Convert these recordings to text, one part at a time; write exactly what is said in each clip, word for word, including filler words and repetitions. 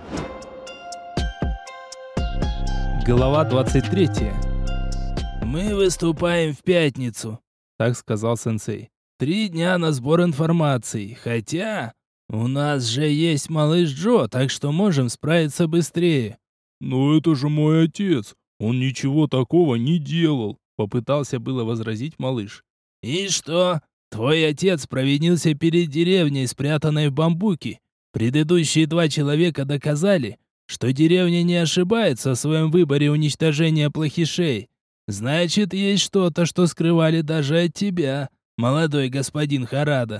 Глава двадцать третья. «Мы выступаем в пятницу», — так сказал сенсей. «Три дня на сбор информации, хотя у нас же есть малыш Джо, так что можем справиться быстрее». «Но это же мой отец, он ничего такого не делал», — попытался было возразить малыш. «И что? Твой отец провинился перед деревней, спрятанной в бамбуке. Предыдущие два человека доказали, что деревня не ошибается в своем выборе уничтожения плохишей. Значит, есть что-то, что скрывали даже от тебя, молодой господин Харада».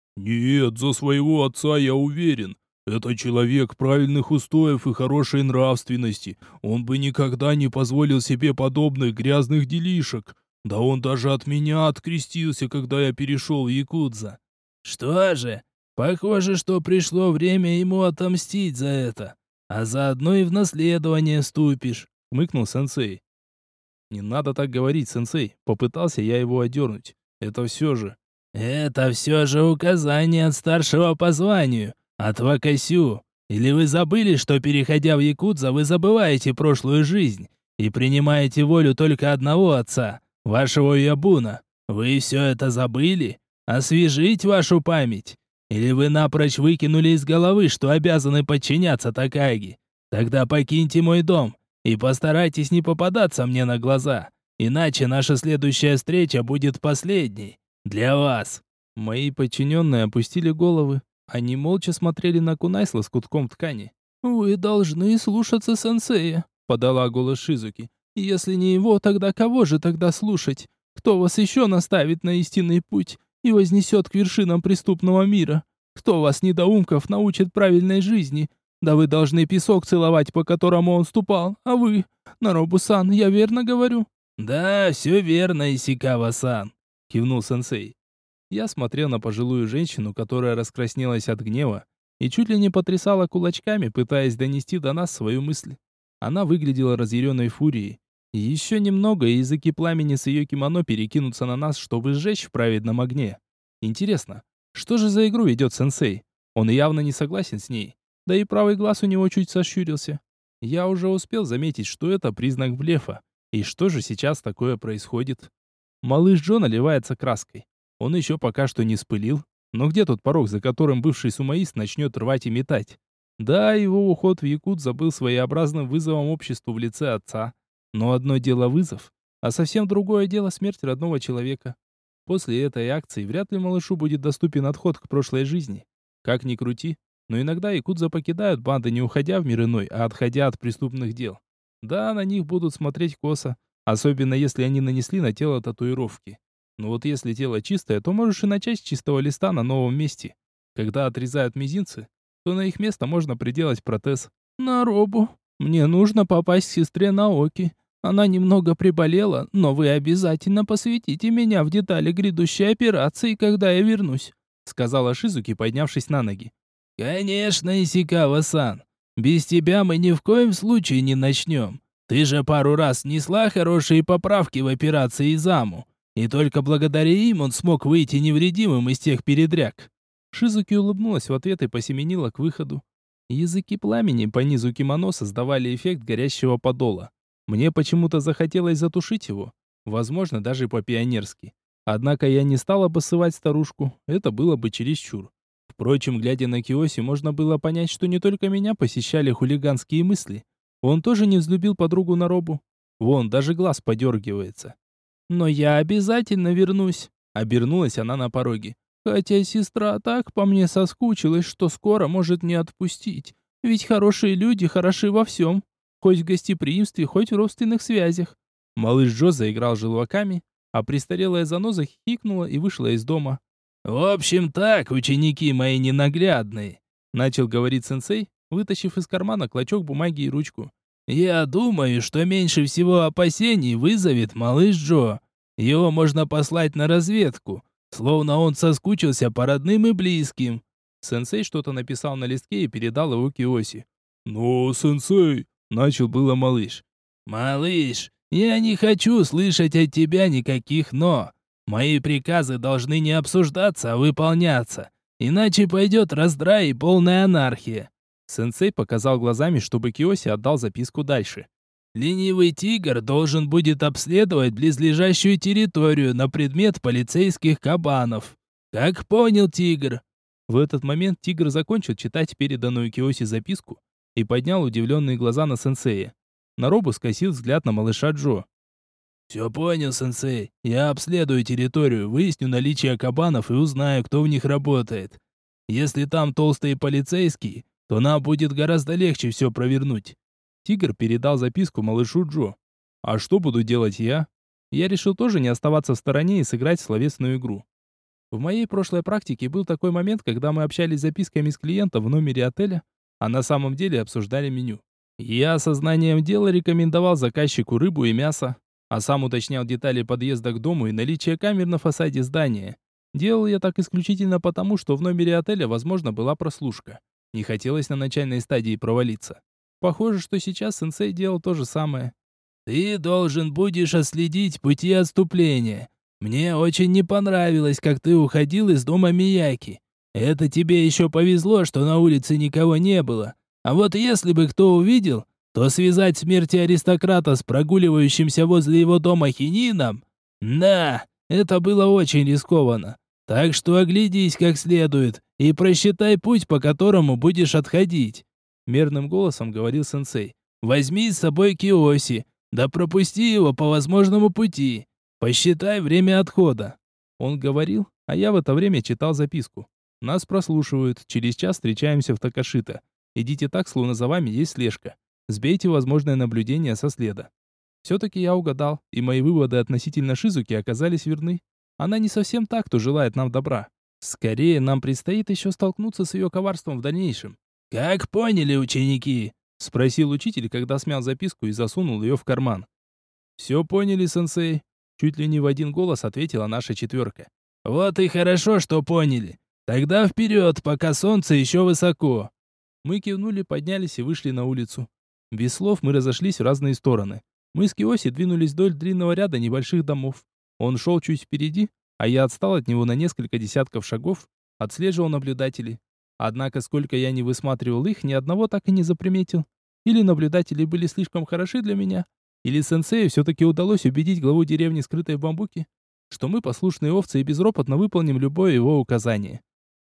«Нет, за своего отца я уверен. Это человек правильных устоев и хорошей нравственности. Он бы никогда не позволил себе подобных грязных делишек. Да он даже от меня открестился, когда я перешел в якудза». «Что же, похоже, что пришло время ему отомстить за это. А заодно и в наследование вступишь», — хмыкнул сенсей. «Не надо так говорить, сенсей», — попытался я его одернуть. «Это все же...» «Это все же указание от старшего по званию, от Вакасю. Или вы забыли, что, переходя в якудза, вы забываете прошлую жизнь и принимаете волю только одного отца, вашего Ябуна? Вы все это забыли? Освежить вашу память? Или вы напрочь выкинули из головы, что обязаны подчиняться Такаги? Тогда покиньте мой дом и постарайтесь не попадаться мне на глаза, иначе наша следующая встреча будет последней. Для вас». Мои подчиненные опустили головы. Они молча смотрели на кунай с лоскутком ткани. «Вы должны слушаться сенсея», — подала голос Шизуки. «Если не его, тогда кого же тогда слушать? Кто вас еще наставит на истинный путь и вознесет к вершинам преступного мира? Кто вас, недоумков, научит правильной жизни? Да вы должны песок целовать, по которому он ступал, а вы, Наробу-сан, я верно говорю?» «Да, все верно, Исикава-сан», — кивнул сенсей. Я смотрел на пожилую женщину, которая раскраснелась от гнева и чуть ли не потрясала кулачками, пытаясь донести до нас свою мысль. Она выглядела разъяренной фурией. И еще немного, и языки пламени с ее кимоно перекинутся на нас, чтобы сжечь в праведном огне. Интересно, что же за игру ведет сенсей? Он явно не согласен с ней. Да и правый глаз у него чуть сощурился. Я уже успел заметить, что это признак блефа. И что же сейчас такое происходит? Малыш Джо наливается краской. Он еще пока что не спылил. Но где тот порог, за которым бывший сумоист начнет рвать и метать? Да, его уход в якудза был своеобразным вызовом обществу в лице отца. Но одно дело вызов, а совсем другое дело смерть родного человека. После этой акции вряд ли малышу будет доступен отход к прошлой жизни. Как ни крути, но иногда якудза покидают банды не уходя в мир иной, а отходя от преступных дел. Да, на них будут смотреть косо, особенно если они нанесли на тело татуировки. Но вот если тело чистое, то можешь и начать с чистого листа на новом месте. Когда отрезают мизинцы, то на их место можно приделать протез. «Наробу, мне нужно попасть к сестре Наоки. Она немного приболела, но вы обязательно посвятите меня в детали грядущей операции, когда я вернусь», — сказала Шизуки, поднявшись на ноги. «Конечно, Исикава-сан. Без тебя мы ни в коем случае не начнем. Ты же пару раз несла хорошие поправки в операции Изаму, и только благодаря им он смог выйти невредимым из тех передряг». Шизуки улыбнулась в ответ и посеменила к выходу. Языки пламени по низу кимоно создавали эффект горящего подола. Мне почему-то захотелось затушить его, возможно, даже по-пионерски. Однако я не стал обоссывать старушку, это было бы чересчур. Впрочем, глядя на Киоси, можно было понять, что не только меня посещали хулиганские мысли. Он тоже не взлюбил подругу Наробу. Вон, даже глаз подергивается. «Но я обязательно вернусь», — обернулась она на пороге. «Хотя сестра так по мне соскучилась, что скоро может не отпустить. Ведь хорошие люди хороши во всем. Хоть в гостеприимстве, хоть в родственных связях». Малыш Джо заиграл желваками, а престарелая заноза хихикнула и вышла из дома. «В общем так, ученики мои ненаглядные», — начал говорить сенсей, вытащив из кармана клочок бумаги и ручку. «Я думаю, что меньше всего опасений вызовет малыш Джо. Его можно послать на разведку, словно он соскучился по родным и близким». Сенсей что-то написал на листке и передал его Киоси. «Но, сенсей...» — начал было малыш. «Малыш, я не хочу слышать от тебя никаких «но». Мои приказы должны не обсуждаться, а выполняться. Иначе пойдет раздрай и полная анархия». Сенсей показал глазами, чтобы Киоси отдал записку дальше. Ленивый тигр должен будет обследовать близлежащую территорию на предмет полицейских кабанов. Как понял, тигр? В этот момент тигр закончил читать переданную Киоси записку и поднял удивленные глаза на сенсея. Наробу скосил взгляд на малыша Джо. «Все понял, сенсей. Я обследую территорию, выясню наличие кабанов и узнаю, кто в них работает. Если там толстые полицейские, то нам будет гораздо легче все провернуть». Тигр передал записку малышу Джо. «А что буду делать я?» Я решил тоже не оставаться в стороне и сыграть в словесную игру. В моей прошлой практике был такой момент, когда мы общались записками с клиентом в номере отеля, а на самом деле обсуждали меню. Я сознанием дела рекомендовал заказчику рыбу и мясо, а сам уточнял детали подъезда к дому и наличие камер на фасаде здания. Делал я так исключительно потому, что в номере отеля, возможно, была прослушка. Не хотелось на начальной стадии провалиться. Похоже, что сейчас сенсей делал то же самое. «Ты должен будешь отследить пути отступления. Мне очень не понравилось, как ты уходил из дома Мияки. Это тебе еще повезло, что на улице никого не было. А вот если бы кто увидел, то связать смерти аристократа с прогуливающимся возле его дома хинином... Да, это было очень рискованно. Так что оглядись как следует и просчитай путь, по которому будешь отходить». Мерным голосом говорил сенсей. «Возьми с собой Киоси, да пропусти его по возможному пути. Посчитай время отхода». Он говорил, а я в это время читал записку. Нас прослушивают, через час встречаемся в Такашита. Идите так, словно за вами есть слежка. Сбейте возможное наблюдение со следа. Все-таки я угадал, и мои выводы относительно Шизуки оказались верны. Она не совсем та, кто желает нам добра. Скорее, нам предстоит еще столкнуться с ее коварством в дальнейшем. «Как поняли ученики?» — спросил учитель, когда смял записку и засунул ее в карман. «Все поняли, сенсей?» — чуть ли не в один голос ответила наша четверка. «Вот и хорошо, что поняли. Тогда вперед, пока солнце еще высоко». Мы кивнули, поднялись и вышли на улицу. Без слов мы разошлись в разные стороны. Мы с Киоси двинулись вдоль длинного ряда небольших домов. Он шел чуть впереди, а я отстал от него на несколько десятков шагов, отслеживал наблюдателей. Однако, сколько я не высматривал их, ни одного так и не заприметил. Или наблюдатели были слишком хороши для меня, или сенсею все-таки удалось убедить главу деревни, скрытой в бамбуке, что мы послушные овцы и безропотно выполним любое его указание.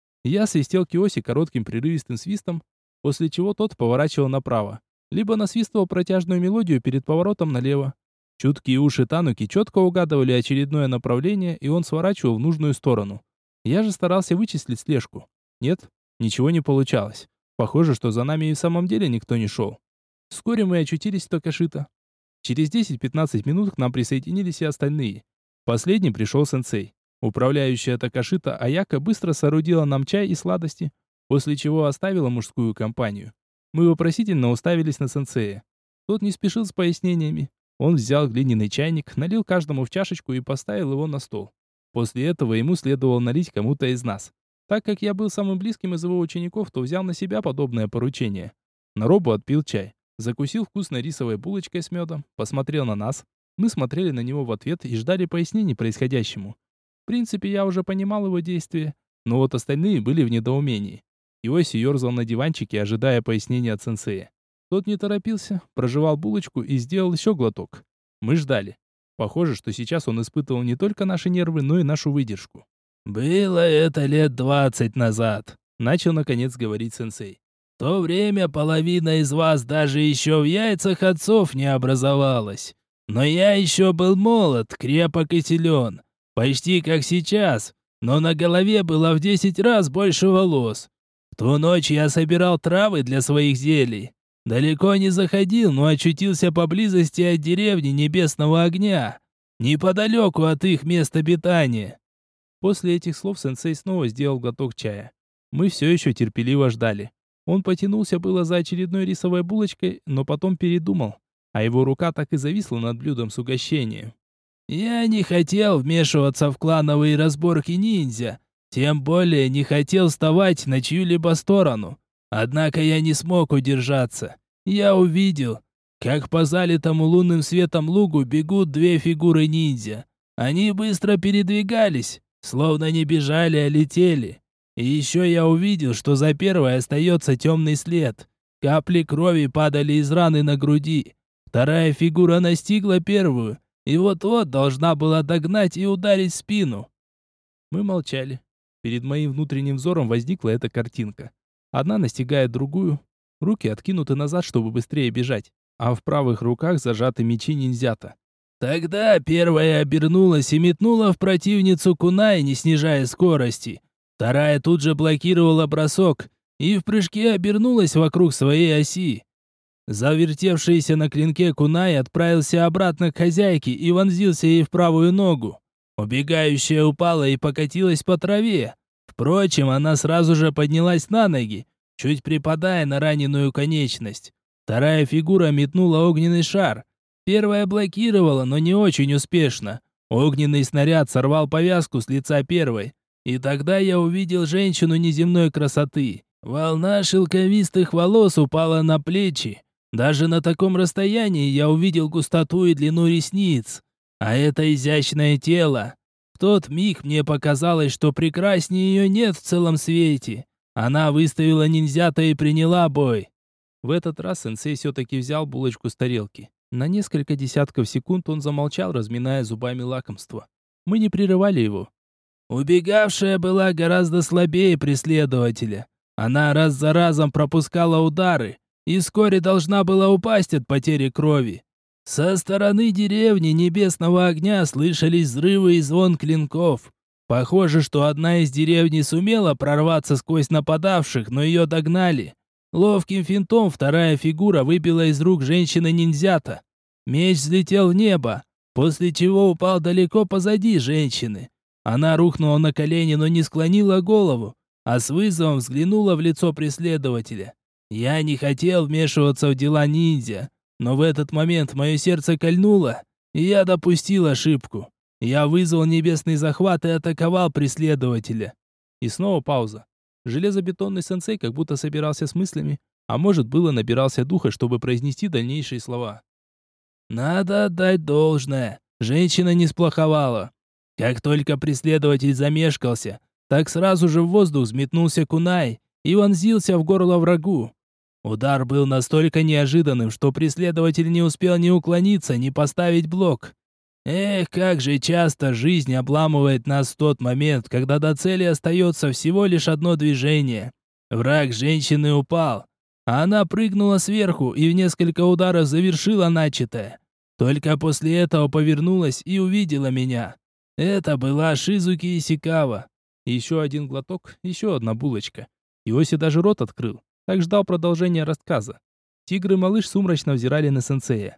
Я свистел Киоси коротким прерывистым свистом, после чего тот поворачивал направо, либо насвистывал протяжную мелодию перед поворотом налево. Чуткие уши Тануки четко угадывали очередное направление, и он сворачивал в нужную сторону. Я же старался вычислить слежку. Нет, ничего не получалось. Похоже, что за нами и в самом деле никто не шел. Вскоре мы очутились в Такашита. Через десять-пятнадцать минут к нам присоединились и остальные. Последним пришел сенсей. Управляющая Такашита Аяка быстро соорудила нам чай и сладости, после чего оставила мужскую компанию. Мы вопросительно уставились на сенсея. Тот не спешил с пояснениями. Он взял глиняный чайник, налил каждому в чашечку и поставил его на стол. После этого ему следовало налить кому-то из нас. Так как я был самым близким из его учеников, то взял на себя подобное поручение. Наробу отпил чай, закусил вкусной рисовой булочкой с медом, посмотрел на нас. Мы смотрели на него в ответ и ждали пояснений происходящему. В принципе, я уже понимал его действия, но вот остальные были в недоумении. Иоси ерзал на диванчике, ожидая пояснения от сенсея. Тот не торопился, прожевал булочку и сделал еще глоток. Мы ждали. Похоже, что сейчас он испытывал не только наши нервы, но и нашу выдержку. «Было это лет двадцать назад», — начал наконец говорить сенсей. «В то время половина из вас даже еще в яйцах отцов не образовалась. Но я еще был молод, крепок и силен. Почти как сейчас, но на голове было в десять раз больше волос. В ту ночь я собирал травы для своих зелий. Далеко не заходил, но очутился поблизости от деревни Небесного Огня, неподалеку от их места обитания». После этих слов сенсей снова сделал глоток чая. Мы все еще терпеливо ждали. Он потянулся было за очередной рисовой булочкой, но потом передумал, а его рука так и зависла над блюдом с угощением. «Я не хотел вмешиваться в клановые разборки ниндзя, тем более не хотел вставать на чью-либо сторону. Однако я не смог удержаться. Я увидел, как по залитому лунным светом лугу бегут две фигуры ниндзя. Они быстро передвигались, словно не бежали, а летели. И еще я увидел, что за первой остается темный след. Капли крови падали из раны на груди. Вторая фигура настигла первую, и вот-вот должна была догнать и ударить в спину. Мы молчали. Перед моим внутренним взором возникла эта картинка. Одна настигает другую. Руки откинуты назад, чтобы быстрее бежать, а в правых руках зажаты мечи ниндзята. Тогда первая обернулась и метнула в противницу кунай, не снижая скорости. Вторая тут же блокировала бросок и в прыжке обернулась вокруг своей оси. Завертевшийся на клинке кунай отправился обратно к хозяйке и вонзился ей в правую ногу. Убегающая упала и покатилась по траве. Впрочем, она сразу же поднялась на ноги, чуть припадая на раненую конечность. Вторая фигура метнула огненный шар. Первая блокировала, но не очень успешно. Огненный снаряд сорвал повязку с лица первой. И тогда я увидел женщину неземной красоты. Волна шелковистых волос упала на плечи. Даже на таком расстоянии я увидел густоту и длину ресниц. А это изящное тело. В тот миг мне показалось, что прекраснее ее нет в целом свете. Она выставила ниндзята и приняла бой. В этот раз сенсей все-таки взял булочку с тарелки. На несколько десятков секунд он замолчал, разминая зубами лакомство. Мы не прерывали его. Убегавшая была гораздо слабее преследователя. Она раз за разом пропускала удары и вскоре должна была упасть от потери крови. Со стороны деревни Небесного Огня слышались взрывы и звон клинков. Похоже, что одна из деревни сумела прорваться сквозь нападавших, но ее догнали. Ловким финтом вторая фигура выбила из рук женщины-ниндзята. Меч взлетел в небо, после чего упал далеко позади женщины. Она рухнула на колени, но не склонила голову, а с вызовом взглянула в лицо преследователя. Я не хотел вмешиваться в дела ниндзя, но в этот момент мое сердце кольнуло, и я допустил ошибку. Я вызвал небесный захват и атаковал преследователя. И снова пауза. Железобетонный сенсей как будто собирался с мыслями, а может было набирался духа, чтобы произнести дальнейшие слова. Надо отдать должное. Женщина не сплоховала. Как только преследователь замешкался, так сразу же в воздух взметнулся кунай и вонзился в горло врагу. Удар был настолько неожиданным, что преследователь не успел ни уклониться, ни поставить блок. Эх, как же часто жизнь обламывает нас в тот момент, когда до цели остается всего лишь одно движение. Враг женщины упал, а она прыгнула сверху и в несколько ударов завершила начатое. Только после этого повернулась и увидела меня. Это была Шизуки Исикава. Еще один глоток, еще одна булочка. Иоси даже рот открыл, так ждал продолжения рассказа. Тигр и малыш сумрачно взирали на сенсея.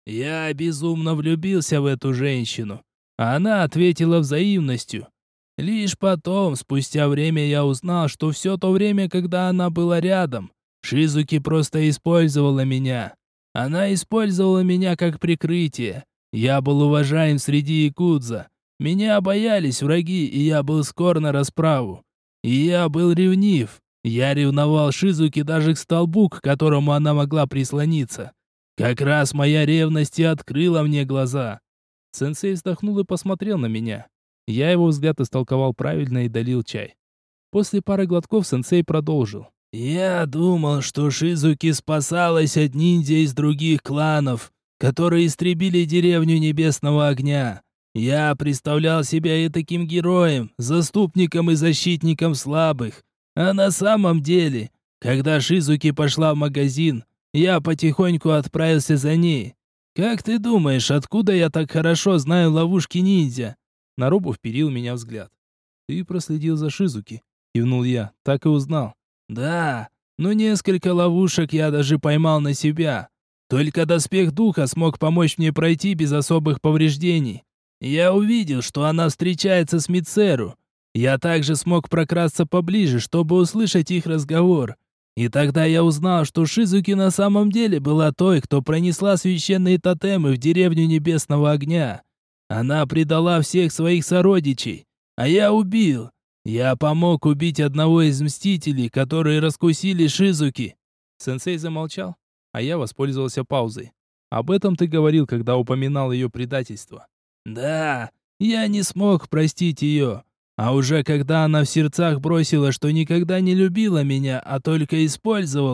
Я безумно влюбился в эту женщину. Она ответила взаимностью. Лишь потом, спустя время, я узнал, что все то время, когда она была рядом, Шизуки просто использовала меня. Она использовала меня как прикрытие. Я был уважаем среди якудза. Меня боялись враги, и я был скор на расправу. И я был ревнив. Я ревновал Шизуки даже к столбу, к которому она могла прислониться. Как раз моя ревность и открыла мне глаза. Сенсей вздохнул и посмотрел на меня. Я его взгляд истолковал правильно и долил чай. После пары глотков сенсей продолжил. Я думал, что Шизуки спасалась от ниндзя из других кланов, которые истребили деревню Небесного Огня. Я представлял себя и таким героем, заступником и защитником слабых. А на самом деле, когда Шизуки пошла в магазин, я потихоньку отправился за ней. Как ты думаешь, откуда я так хорошо знаю ловушки ниндзя? Нарубу вперил меня взгляд. Ты проследил за Шизуки, кивнул я, так и узнал. Да, но несколько ловушек я даже поймал на себя. Только доспех духа смог помочь мне пройти без особых повреждений. Я увидел, что она встречается с Мицеру. Я также смог прокрасться поближе, чтобы услышать их разговор. И тогда я узнал, что Шизуки на самом деле была той, кто пронесла священные тотемы в деревню Небесного Огня. Она предала всех своих сородичей, а я убил. Я помог убить одного из мстителей, которые раскусили Шизуки. Сенсей замолчал, а я воспользовался паузой. Об этом ты говорил, когда упоминал ее предательство. Да, я не смог простить ее. А уже когда она в сердцах бросила, что никогда не любила меня, а только использовала,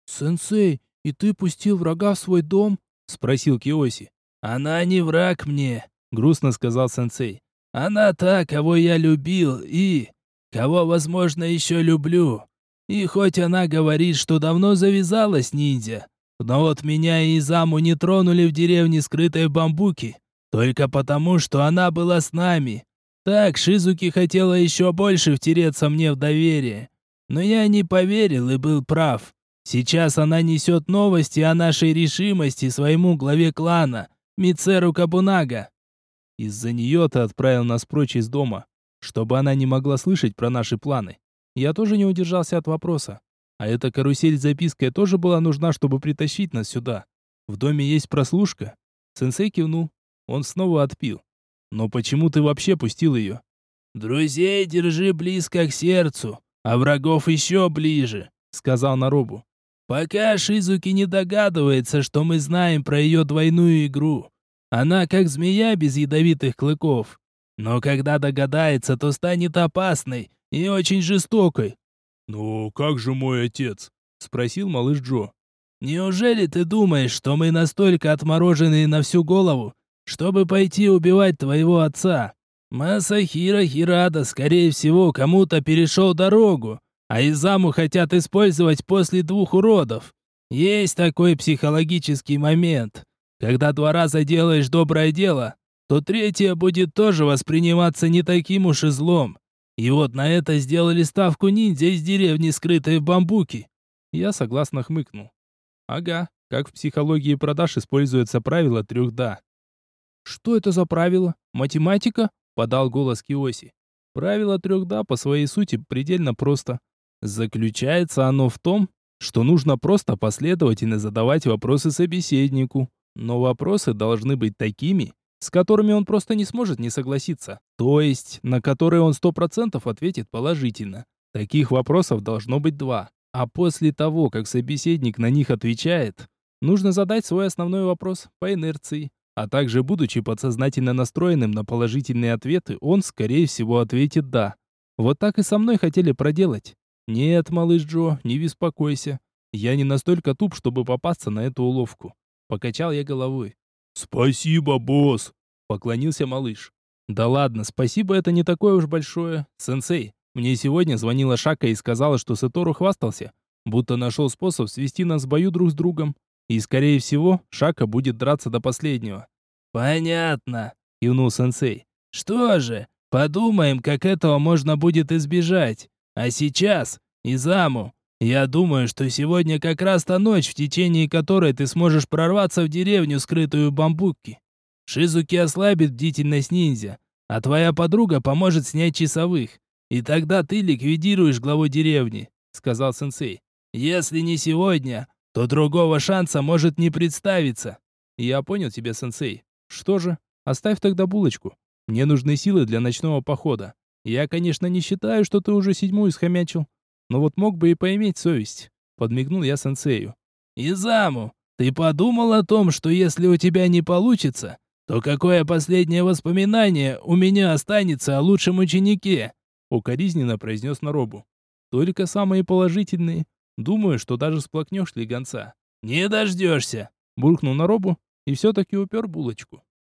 «Сенсей, и ты пустил врага в свой дом?» — спросил Киоси. «Она не враг мне», — грустно сказал сенсей. «Она та, кого я любил и... кого, возможно, еще люблю. И хоть она говорит, что давно завязалась с ниндзя, но вот меня и Изаму не тронули в деревне скрытой в бамбуке, только потому, что она была с нами. Так Шизуки хотела еще больше втереться мне в доверие. Но я не поверил и был прав. Сейчас она несет новости о нашей решимости своему главе клана, Мицеру Кабунага. Из-за нее ты отправил нас прочь из дома, чтобы она не могла слышать про наши планы. Я тоже не удержался от вопроса. А эта карусель с запиской тоже была нужна, чтобы притащить нас сюда. В доме есть прослушка. Сенсей кивнул. Он снова отпил. Но почему ты вообще пустил ее? «Друзей держи близко к сердцу, а врагов еще ближе», — сказал Наробу. «Пока Шизуки не догадывается, что мы знаем про ее двойную игру. Она как змея без ядовитых клыков. Но когда догадается, то станет опасной и очень жестокой». «Ну, как же мой отец?» — спросил малыш Джо. «Неужели ты думаешь, что мы настолько отмороженные на всю голову, чтобы пойти убивать твоего отца? Масахиро Хирада, скорее всего, кому-то перешел дорогу, а Изаму хотят использовать после двух уродов. Есть такой психологический момент. Когда два раза делаешь доброе дело, то третье будет тоже восприниматься не таким уж и злом. И вот на это сделали ставку ниндзя из деревни, скрытой в бамбуке». Я согласно хмыкнул. Ага, как в психологии продаж используется правило трех «да». «Что это за правило? Математика?» — подал голос Киоси. Правило трех «да» по своей сути предельно просто. Заключается оно в том, что нужно просто последовательно задавать вопросы собеседнику. Но вопросы должны быть такими, с которыми он просто не сможет не согласиться. То есть, на которые он сто процентов ответит положительно. Таких вопросов должно быть два. А после того, как собеседник на них отвечает, нужно задать свой основной вопрос по инерции. А также, будучи подсознательно настроенным на положительные ответы, он, скорее всего, ответит «да». Вот так и со мной хотели проделать. Нет, малыш Джо, не беспокойся. Я не настолько туп, чтобы попасться на эту уловку. Покачал я головой. «Спасибо, босс!» — поклонился малыш. «Да ладно, спасибо, это не такое уж большое. Сенсей, мне сегодня звонила Шака и сказала, что Сатору хвастался, будто нашел способ свести нас в бою друг с другом. И, скорее всего, Шака будет драться до последнего». «Понятно», — кивнул сенсей. «Что же, подумаем, как этого можно будет избежать. А сейчас, Изаму, я думаю, что сегодня как раз та ночь, в течение которой ты сможешь прорваться в деревню, скрытую в бамбуке. Шизуки ослабит бдительность ниндзя, а твоя подруга поможет снять часовых. И тогда ты ликвидируешь главу деревни», — сказал сенсей. «Если не сегодня, то другого шанса может не представиться». «Я понял тебя, сенсей. Что же, оставь тогда булочку. Мне нужны силы для ночного похода. Я, конечно, не считаю, что ты уже седьмую схомячил, но вот мог бы и поиметь совесть», — подмигнул я сенсею. «Изаму, ты подумал о том, что если у тебя не получится, то какое последнее воспоминание у меня останется о лучшем ученике?» — укоризненно произнес Наробу. «Только самые положительные. Думаю, что даже сплакнешь слегонца». «Не дождешься», — буркнул Наробу и все-таки упер булочку.